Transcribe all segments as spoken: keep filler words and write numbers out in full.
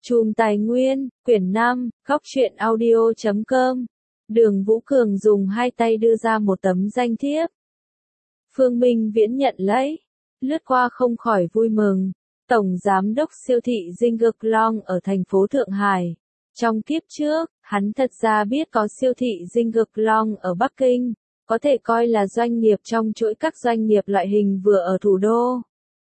Chùm Tài Nguyên, quyển năm, góc truyện audio chấm com. Đường Vũ Cường dùng hai tay đưa ra một tấm danh thiếp. Phương Minh Viễn nhận lấy, lướt qua không khỏi vui mừng. Tổng Giám đốc siêu thị Zingerklong ở thành phố Thượng Hải. Trong kiếp trước, hắn thật ra biết có siêu thị Zingerklong ở Bắc Kinh, có thể coi là doanh nghiệp trong chuỗi các doanh nghiệp loại hình vừa ở thủ đô.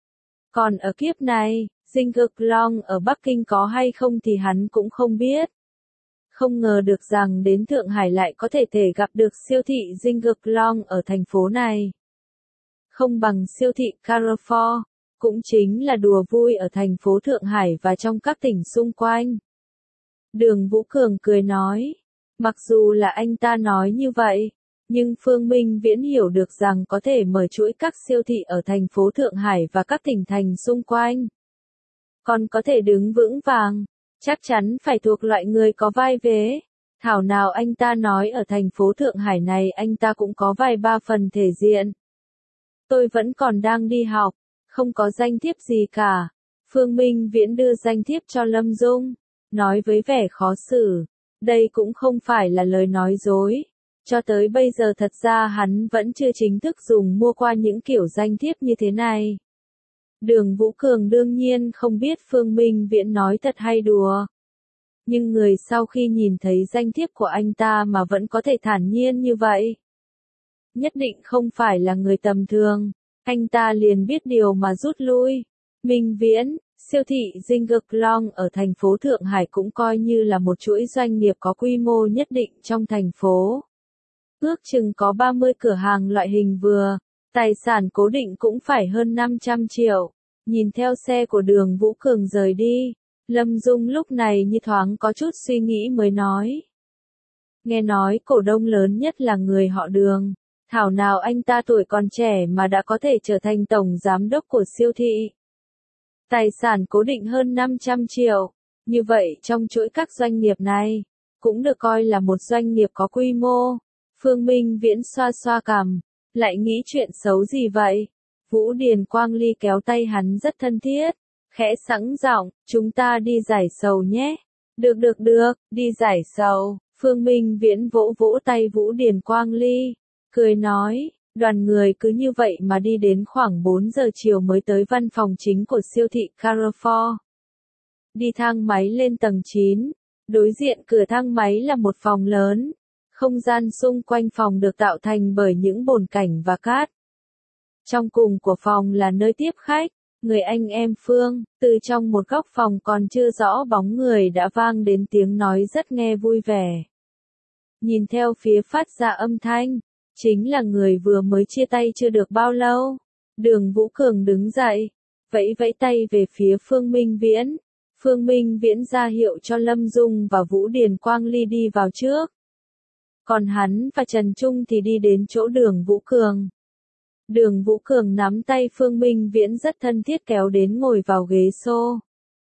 Còn ở kiếp này, Zingerklong ở Bắc Kinh có hay không thì hắn cũng không biết. Không ngờ được rằng đến Thượng Hải lại có thể thể gặp được siêu thị Zingerklong ở thành phố này. Không bằng siêu thị Carrefour, cũng chính là đùa vui ở thành phố Thượng Hải và trong các tỉnh xung quanh. Đường Vũ Cường cười nói, mặc dù là anh ta nói như vậy, nhưng Phương Minh Viễn hiểu được rằng có thể mở chuỗi các siêu thị ở thành phố Thượng Hải và các tỉnh thành xung quanh. Còn có thể đứng vững vàng, chắc chắn phải thuộc loại người có vai vế. Thảo nào anh ta nói ở thành phố Thượng Hải này anh ta cũng có vài ba phần thể diện. Tôi vẫn còn đang đi học, không có danh thiếp gì cả. Phương Minh Viễn đưa danh thiếp cho Lâm Dung, nói với vẻ khó xử. Đây cũng không phải là lời nói dối. Cho tới bây giờ thật ra hắn vẫn chưa chính thức dùng mua qua những kiểu danh thiếp như thế này. Đường Vũ Cường đương nhiên không biết Phương Minh Viễn nói thật hay đùa. Nhưng người sau khi nhìn thấy danh thiếp của anh ta mà vẫn có thể thản nhiên như vậy, nhất định không phải là người tầm thường. Anh ta liền biết điều mà rút lui. Minh Viễn, siêu thị Zingerklong ở thành phố Thượng Hải cũng coi như là một chuỗi doanh nghiệp có quy mô nhất định trong thành phố. Ước chừng có ba mươi cửa hàng loại hình vừa, tài sản cố định cũng phải hơn năm trăm triệu. Nhìn theo xe của Đường Vũ Cường rời đi, Lâm Dung lúc này như thoáng có chút suy nghĩ mới nói. Nghe nói cổ đông lớn nhất là người họ Đường. Thảo nào anh ta tuổi còn trẻ mà đã có thể trở thành tổng giám đốc của siêu thị. Tài sản cố định hơn năm trăm triệu. Như vậy trong chuỗi các doanh nghiệp này, cũng được coi là một doanh nghiệp có quy mô. Phương Minh Viễn xoa xoa cằm, lại nghĩ chuyện xấu gì vậy? Vũ Điền Quang Ly kéo tay hắn rất thân thiết, khẽ sẵn giọng, chúng ta đi giải sầu nhé. Được được được, đi giải sầu. Phương Minh Viễn vỗ vỗ tay Vũ Điền Quang Ly, cười nói, đoàn người cứ như vậy mà đi đến khoảng bốn giờ chiều mới tới văn phòng chính của siêu thị Carrefour. Đi thang máy lên tầng chín, đối diện cửa thang máy là một phòng lớn. Không gian xung quanh phòng được tạo thành bởi những bồn cảnh và cát. Trong cùng của phòng là nơi tiếp khách, người anh em Phương, từ trong một góc phòng còn chưa rõ bóng người đã vang đến tiếng nói rất nghe vui vẻ. Nhìn theo phía phát ra âm thanh, chính là người vừa mới chia tay chưa được bao lâu. Đường Vũ Cường đứng dậy, vẫy vẫy tay về phía Phương Minh Viễn. Phương Minh Viễn ra hiệu cho Lâm Dung và Vũ Điền Quang Ly đi vào trước. Còn hắn và Trần Trung thì đi đến chỗ Đường Vũ Cường. Đường Vũ Cường nắm tay Phương Minh Viễn rất thân thiết kéo đến ngồi vào ghế xô.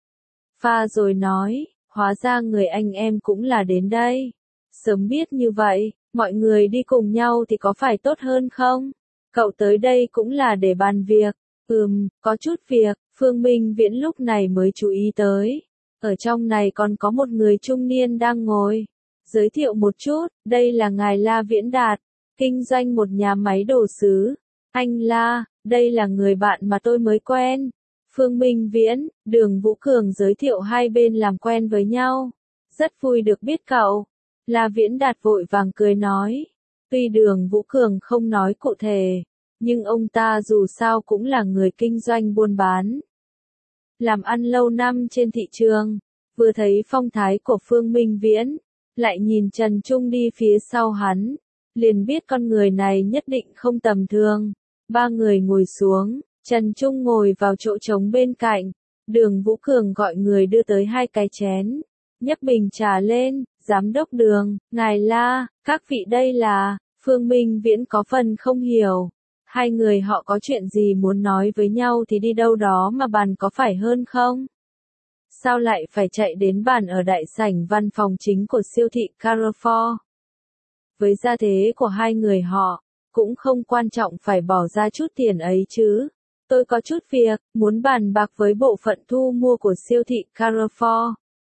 Pha rồi nói, hóa ra người anh em cũng là đến đây. Sớm biết như vậy, mọi người đi cùng nhau thì có phải tốt hơn không? Cậu tới đây cũng là để bàn việc. Ừm, có chút việc, Phương Minh Viễn lúc này mới chú ý tới. Ở trong này còn có một người trung niên đang ngồi. Giới thiệu một chút, đây là ngài La Viễn Đạt, kinh doanh một nhà máy đồ sứ. Anh La, đây là người bạn mà tôi mới quen. Phương Minh Viễn, Đường Vũ Cường giới thiệu hai bên làm quen với nhau. Rất vui được biết cậu. La Viễn Đạt vội vàng cười nói. Tuy Đường Vũ Cường không nói cụ thể, nhưng ông ta dù sao cũng là người kinh doanh buôn bán. Làm ăn lâu năm trên thị trường, vừa thấy phong thái của Phương Minh Viễn, lại nhìn Trần Trung đi phía sau hắn, liền biết con người này nhất định không tầm thường. Ba người ngồi xuống, Trần Trung ngồi vào chỗ trống bên cạnh. Đường Vũ Cường gọi người đưa tới hai cái chén, nhấp bình trà lên. Giám đốc Đường, ngài La, các vị đây là. Phương Minh Viễn có phần không hiểu. Hai người họ có chuyện gì muốn nói với nhau thì đi đâu đó mà bàn có phải hơn không? Sao lại phải chạy đến bàn ở đại sảnh văn phòng chính của siêu thị Carrefour? Với gia thế của hai người họ, cũng không quan trọng phải bỏ ra chút tiền ấy chứ. Tôi có chút việc, muốn bàn bạc với bộ phận thu mua của siêu thị Carrefour.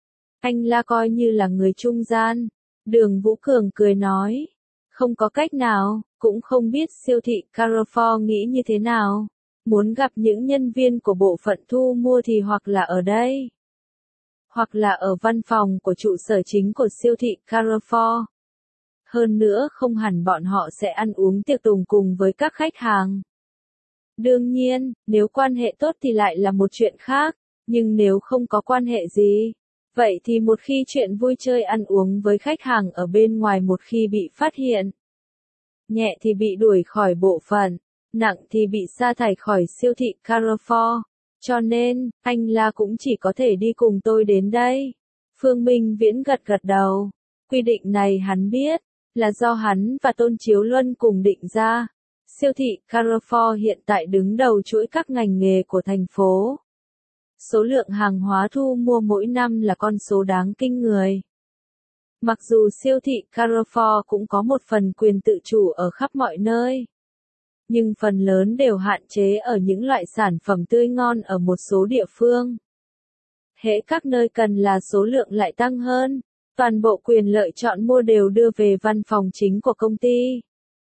Anh La coi như là người trung gian. Đường Vũ Cường cười nói. Không có cách nào, cũng không biết siêu thị Carrefour nghĩ như thế nào. Muốn gặp những nhân viên của bộ phận thu mua thì hoặc là ở đây, hoặc là ở văn phòng của trụ sở chính của siêu thị Carrefour. Hơn nữa không hẳn bọn họ sẽ ăn uống tiệc tùng cùng với các khách hàng. Đương nhiên, nếu quan hệ tốt thì lại là một chuyện khác, nhưng nếu không có quan hệ gì, vậy thì một khi chuyện vui chơi ăn uống với khách hàng ở bên ngoài một khi bị phát hiện, nhẹ thì bị đuổi khỏi bộ phận, nặng thì bị sa thải khỏi siêu thị Carrefour. Cho nên, anh La cũng chỉ có thể đi cùng tôi đến đây. Phương Minh Viễn gật gật đầu. Quy định này hắn biết, là do hắn và Tôn Chiếu Luân cùng định ra. Siêu thị Carrefour hiện tại đứng đầu chuỗi các ngành nghề của thành phố. Số lượng hàng hóa thu mua mỗi năm là con số đáng kinh người. Mặc dù siêu thị Carrefour cũng có một phần quyền tự chủ ở khắp mọi nơi, nhưng phần lớn đều hạn chế ở những loại sản phẩm tươi ngon ở một số địa phương. Hễ các nơi cần là số lượng lại tăng hơn, toàn bộ quyền lợi chọn mua đều đưa về văn phòng chính của công ty.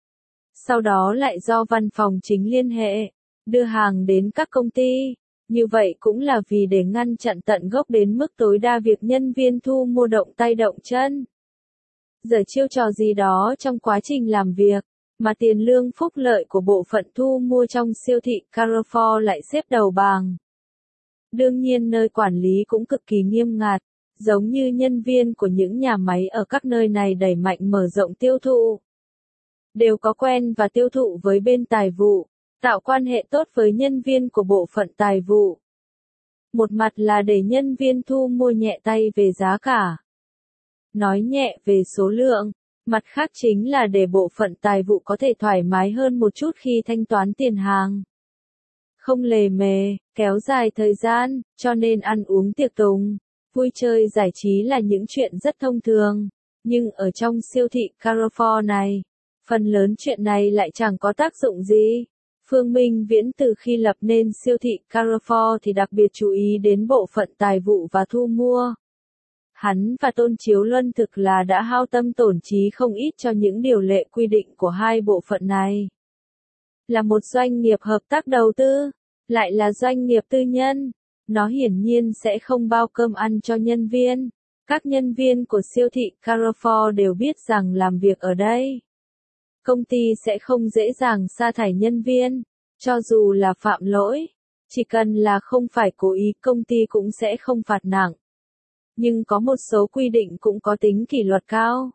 Sau đó lại do văn phòng chính liên hệ, đưa hàng đến các công ty. Như vậy cũng là vì để ngăn chặn tận gốc đến mức tối đa việc nhân viên thu mua động tay động chân. Giờ chiêu trò gì đó trong quá trình làm việc, mà tiền lương phúc lợi của bộ phận thu mua trong siêu thị Carrefour lại xếp đầu bảng. Đương nhiên nơi quản lý cũng cực kỳ nghiêm ngặt, giống như nhân viên của những nhà máy ở các nơi này đẩy mạnh mở rộng tiêu thụ. Đều có quen và tiêu thụ với bên tài vụ, tạo quan hệ tốt với nhân viên của bộ phận tài vụ. Một mặt là để nhân viên thu mua nhẹ tay về giá cả, nói nhẹ về số lượng, mặt khác chính là để bộ phận tài vụ có thể thoải mái hơn một chút khi thanh toán tiền hàng. Không lề mề, kéo dài thời gian, cho nên ăn uống tiệc tùng, vui chơi giải trí là những chuyện rất thông thường. Nhưng ở trong siêu thị Carrefour này, phần lớn chuyện này lại chẳng có tác dụng gì. Phương Minh Viễn từ khi lập nên siêu thị Carrefour thì đặc biệt chú ý đến bộ phận tài vụ và thu mua. Hắn và Tôn Chiếu Luân thực là đã hao tâm tổn trí không ít cho những điều lệ quy định của hai bộ phận này. Là một doanh nghiệp hợp tác đầu tư, lại là doanh nghiệp tư nhân, nó hiển nhiên sẽ không bao cơm ăn cho nhân viên. Các nhân viên của siêu thị Carrefour đều biết rằng làm việc ở đây, công ty sẽ không dễ dàng sa thải nhân viên, cho dù là phạm lỗi, chỉ cần là không phải cố ý công ty cũng sẽ không phạt nặng. Nhưng có một số quy định cũng có tính kỷ luật cao.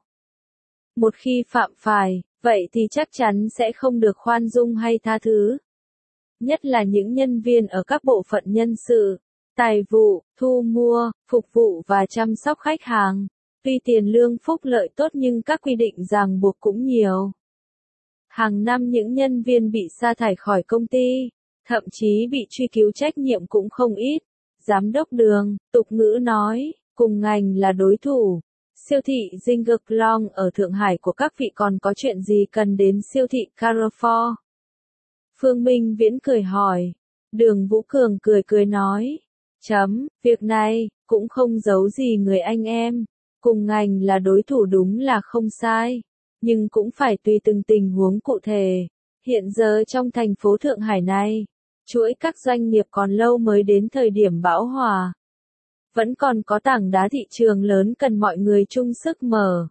Một khi phạm phải, vậy thì chắc chắn sẽ không được khoan dung hay tha thứ. Nhất là những nhân viên ở các bộ phận nhân sự, tài vụ, thu mua, phục vụ và chăm sóc khách hàng. Tuy tiền lương phúc lợi tốt nhưng các quy định ràng buộc cũng nhiều. Hàng năm những nhân viên bị sa thải khỏi công ty, thậm chí bị truy cứu trách nhiệm cũng không ít. Giám đốc Đường, tục ngữ nói, cùng ngành là đối thủ. Siêu thị Zingerklong ở Thượng Hải của các vị còn có chuyện gì cần đến siêu thị Carrefour? Phương Minh Viễn cười hỏi. Đường Vũ Cường cười cười nói. Chấm, việc này, cũng không giấu gì người anh em. Cùng ngành là đối thủ đúng là không sai. Nhưng cũng phải tùy từng tình huống cụ thể. Hiện giờ trong thành phố Thượng Hải này, chuỗi các doanh nghiệp còn lâu mới đến thời điểm bão hòa. Vẫn còn có tảng đá thị trường lớn cần mọi người chung sức mở.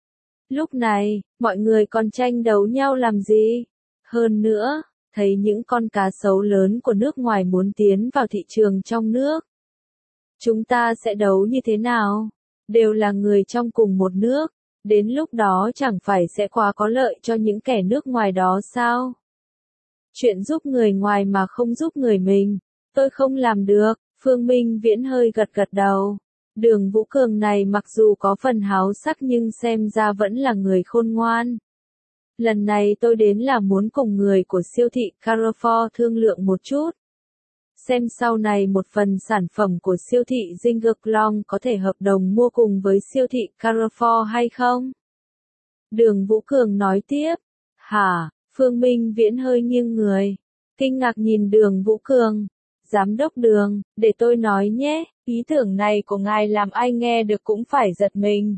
Lúc này, mọi người còn tranh đấu nhau làm gì? Hơn nữa, thấy những con cá sấu lớn của nước ngoài muốn tiến vào thị trường trong nước. Chúng ta sẽ đấu như thế nào? Đều là người trong cùng một nước. Đến lúc đó chẳng phải sẽ quá có lợi cho những kẻ nước ngoài đó sao? Chuyện giúp người ngoài mà không giúp người mình, tôi không làm được. Phương Minh Viễn hơi gật gật đầu. Đường Vũ Cường này mặc dù có phần háo sắc nhưng xem ra vẫn là người khôn ngoan. Lần này tôi đến là muốn cùng người của siêu thị Carrefour thương lượng một chút. Xem sau này một phần sản phẩm của siêu thị Zingerklong có thể hợp đồng mua cùng với siêu thị Carrefour hay không? Đường Vũ Cường nói tiếp. Hả? Phương Minh Viễn hơi nghiêng người, kinh ngạc nhìn Đường Vũ Cường. Giám đốc Đường, để tôi nói nhé, ý tưởng này của ngài làm ai nghe được cũng phải giật mình.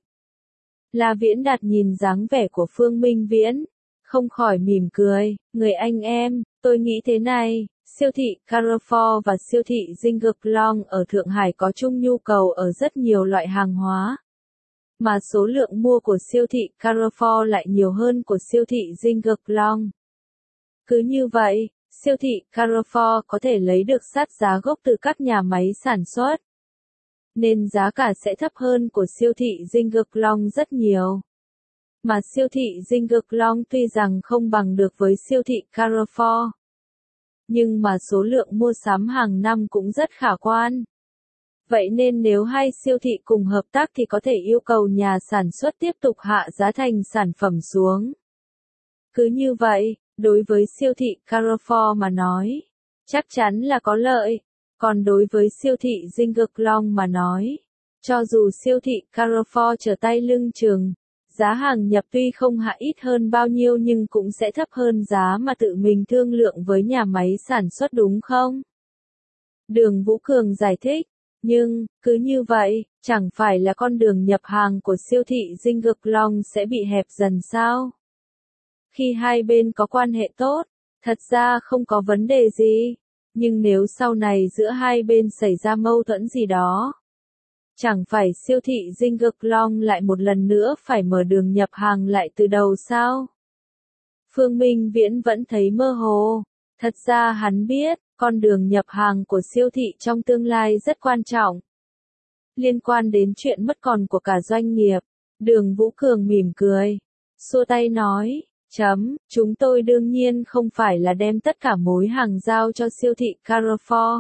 La Viễn Đạt nhìn dáng vẻ của Phương Minh Viễn, không khỏi mỉm cười, người anh em, tôi nghĩ thế này, siêu thị Carrefour và siêu thị Zingerplan ở Thượng Hải có chung nhu cầu ở rất nhiều loại hàng hóa. Mà số lượng mua của siêu thị Carrefour lại nhiều hơn của siêu thị Zingerplan. Cứ như vậy, siêu thị Carrefour có thể lấy được sát giá gốc từ các nhà máy sản xuất. Nên giá cả sẽ thấp hơn của siêu thị Zingerplan rất nhiều. Mà siêu thị Zingerplan tuy rằng không bằng được với siêu thị Carrefour, nhưng mà số lượng mua sắm hàng năm cũng rất khả quan. Vậy nên nếu hai siêu thị cùng hợp tác thì có thể yêu cầu nhà sản xuất tiếp tục hạ giá thành sản phẩm xuống. Cứ như vậy, đối với siêu thị Carrefour mà nói, chắc chắn là có lợi. Còn đối với siêu thị Zingerplan mà nói, cho dù siêu thị Carrefour trở tay lưng chừng, giá hàng nhập tuy không hạ ít hơn bao nhiêu nhưng cũng sẽ thấp hơn giá mà tự mình thương lượng với nhà máy sản xuất đúng không? Đường Vũ Cường giải thích, nhưng, cứ như vậy, chẳng phải là con đường nhập hàng của siêu thị Zingerplan sẽ bị hẹp dần sao? Khi hai bên có quan hệ tốt, thật ra không có vấn đề gì. Nhưng nếu sau này giữa hai bên xảy ra mâu thuẫn gì đó, chẳng phải siêu thị Zingerplan lại một lần nữa phải mở đường nhập hàng lại từ đầu sao? Phương Minh Viễn vẫn thấy mơ hồ. Thật ra hắn biết, con đường nhập hàng của siêu thị trong tương lai rất quan trọng. Liên quan đến chuyện mất còn của cả doanh nghiệp, Đường Vũ Cường mỉm cười, xua tay nói. Chấm, chúng tôi đương nhiên không phải là đem tất cả mối hàng giao cho siêu thị Carrefour.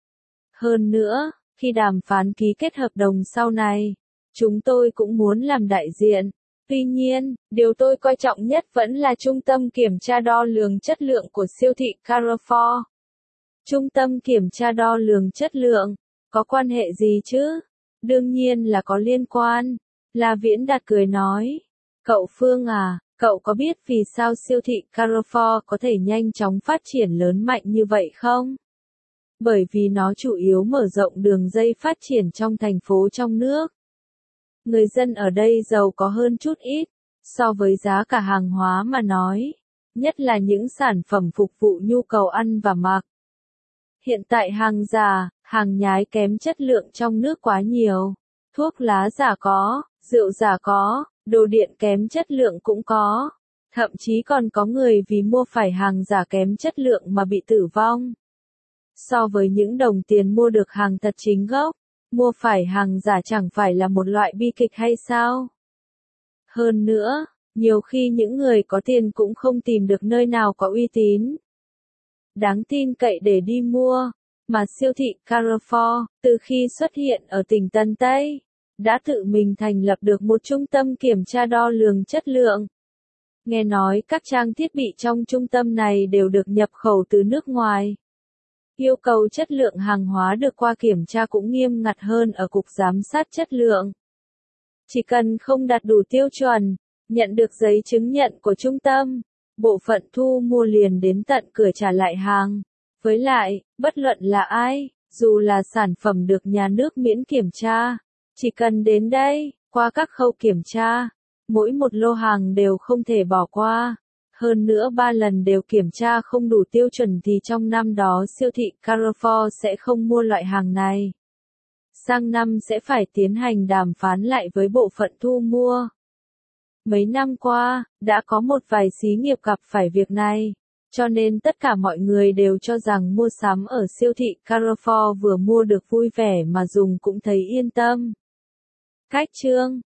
Hơn nữa, khi đàm phán ký kết hợp đồng sau này, chúng tôi cũng muốn làm đại diện. Tuy nhiên, điều tôi coi trọng nhất vẫn là trung tâm kiểm tra đo lường chất lượng của siêu thị Carrefour. Trung tâm kiểm tra đo lường chất lượng, có quan hệ gì chứ? Đương nhiên là có liên quan. La Viễn Đạt cười nói. Cậu Phương à, cậu có biết vì sao siêu thị Carrefour có thể nhanh chóng phát triển lớn mạnh như vậy không? Bởi vì nó chủ yếu mở rộng đường dây phát triển trong thành phố trong nước. Người dân ở đây giàu có hơn chút ít, so với giá cả hàng hóa mà nói, nhất là những sản phẩm phục vụ nhu cầu ăn và mặc. Hiện tại hàng giả, hàng nhái kém chất lượng trong nước quá nhiều, thuốc lá giả có, rượu giả có, đồ điện kém chất lượng cũng có, thậm chí còn có người vì mua phải hàng giả kém chất lượng mà bị tử vong. So với những đồng tiền mua được hàng thật chính gốc, mua phải hàng giả chẳng phải là một loại bi kịch hay sao? Hơn nữa, nhiều khi những người có tiền cũng không tìm được nơi nào có uy tín, đáng tin cậy để đi mua, mà siêu thị Carrefour, từ khi xuất hiện ở tỉnh Tân Tây, đã tự mình thành lập được một trung tâm kiểm tra đo lường chất lượng. Nghe nói các trang thiết bị trong trung tâm này đều được nhập khẩu từ nước ngoài. Yêu cầu chất lượng hàng hóa được qua kiểm tra cũng nghiêm ngặt hơn ở Cục Giám sát Chất lượng. Chỉ cần không đạt đủ tiêu chuẩn, nhận được giấy chứng nhận của trung tâm, bộ phận thu mua liền đến tận cửa trả lại hàng. Với lại, bất luận là ai, dù là sản phẩm được nhà nước miễn kiểm tra, chỉ cần đến đây, qua các khâu kiểm tra, mỗi một lô hàng đều không thể bỏ qua. Hơn nữa ba lần đều kiểm tra không đủ tiêu chuẩn thì trong năm đó siêu thị Carrefour sẽ không mua loại hàng này. Sang năm sẽ phải tiến hành đàm phán lại với bộ phận thu mua. Mấy năm qua, đã có một vài xí nghiệp gặp phải việc này, cho nên tất cả mọi người đều cho rằng mua sắm ở siêu thị Carrefour vừa mua được vui vẻ mà dùng cũng thấy yên tâm. Cách chương